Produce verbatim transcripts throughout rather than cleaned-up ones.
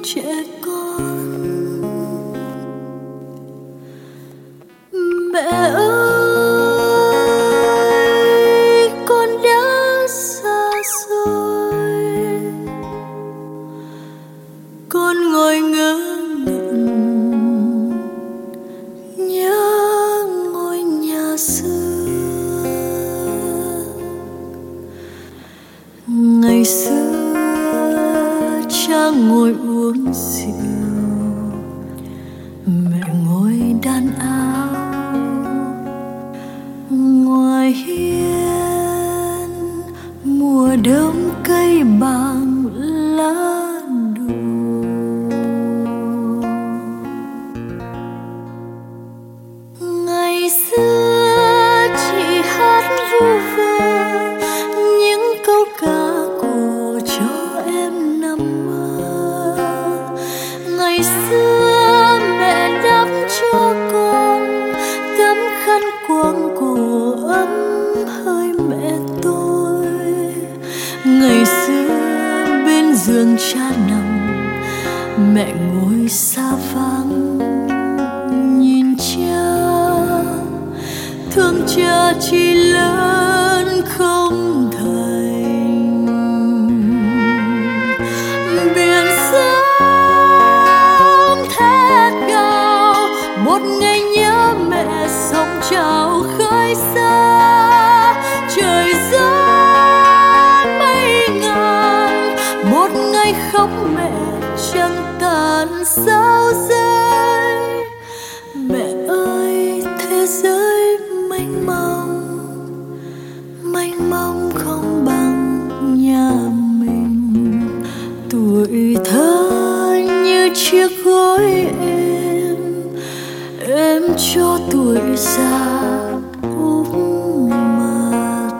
trẻ con. Mẹ ơi, con đã xa rồi, con ngồi ngơ ngẩn nhớ ngôi nhà xưa. Ngày xưa cha ngồi uống rượu, mẹ ngồi đan áo ngoài hiên. Mùa đông cây bằng lá đổ, ngày xưa chị hát vu vơ những câu ca cổ cho em nằm mơ. Ngày xưa mẹ đắp cho con tấm khăn quàng cổ ấm hơi mẹ tôi. Ngày xưa bên giường cha nằm, mẹ ngồi xa vắng nhìn cha. Thương cha chỉ lớn không thành. Biển sóng thét gào, một ngày nhớ mẹ sóng trào khơi xa. Trời gió mây ngàn, một ngày khóc mẹ trăng tàn sao rơi. Mẹ ơi, thế giới mênh mông, mênh mông không bằng nhà mình. Tuổi thơ như chiếc gối êm, em cho tuổi già úp mặt.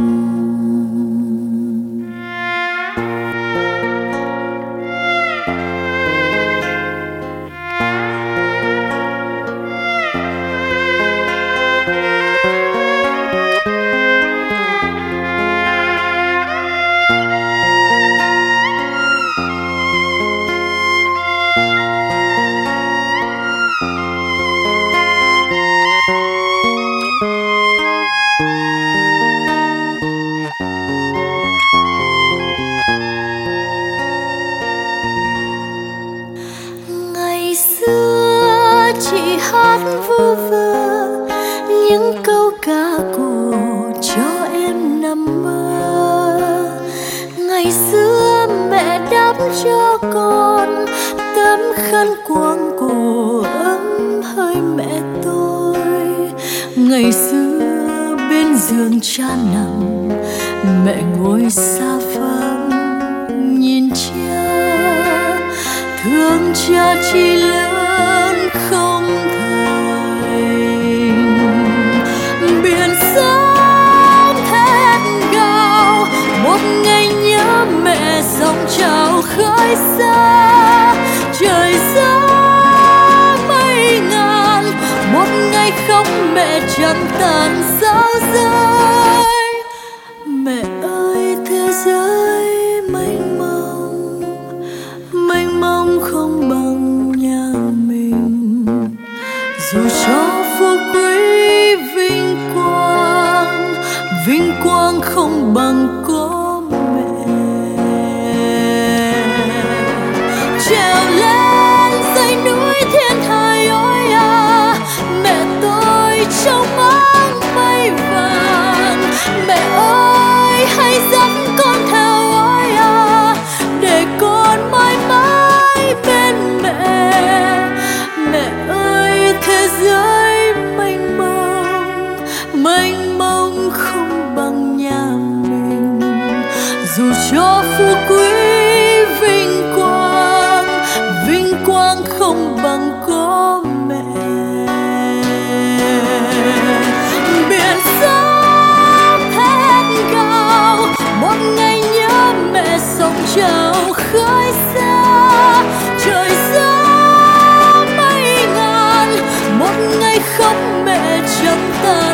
Ngày xưa chị hát vu vơ những câu ca cổ cho em nằm mơ. Ngày xưa mẹ đắp cho con tấm khăn quàng cổ ấm hơi mẹ tôi. Ngày xưa bên giường cha nằm, mẹ ngồi xa vắng nhìn cha. Thương cha chỉ lớn không thành. Biển sóng thét gào, một ngày nhớ mẹ sóng trào khơi xa. Trời gió mây ngàn, một ngày khóc mẹ trăng tàn sao rơi. Mẹ ơi, thế giới mênh mông, mênh mông không bằng nhà mình. Dù cho phú quý vinh quang, vinh quang không bằng có mẹ. Trèo lên dãy núi thiên thai ôi à, mẹ tôi trong áng mây vàng. Mẹ ơi, hãy dắt con theo ôi à, để con mãi mãi bên mẹ. Mẹ ơi, thế giới mênh mông, mênh mông không bằng nhà mình. Dù cho phú quý vinh quang, vinh quang không bằng có mẹ. Biển sóng thét gào, một ngày nhớ mẹ sóng trào khơi xa. Trời gió mây ngàn, một ngày khóc mẹ trăng tàn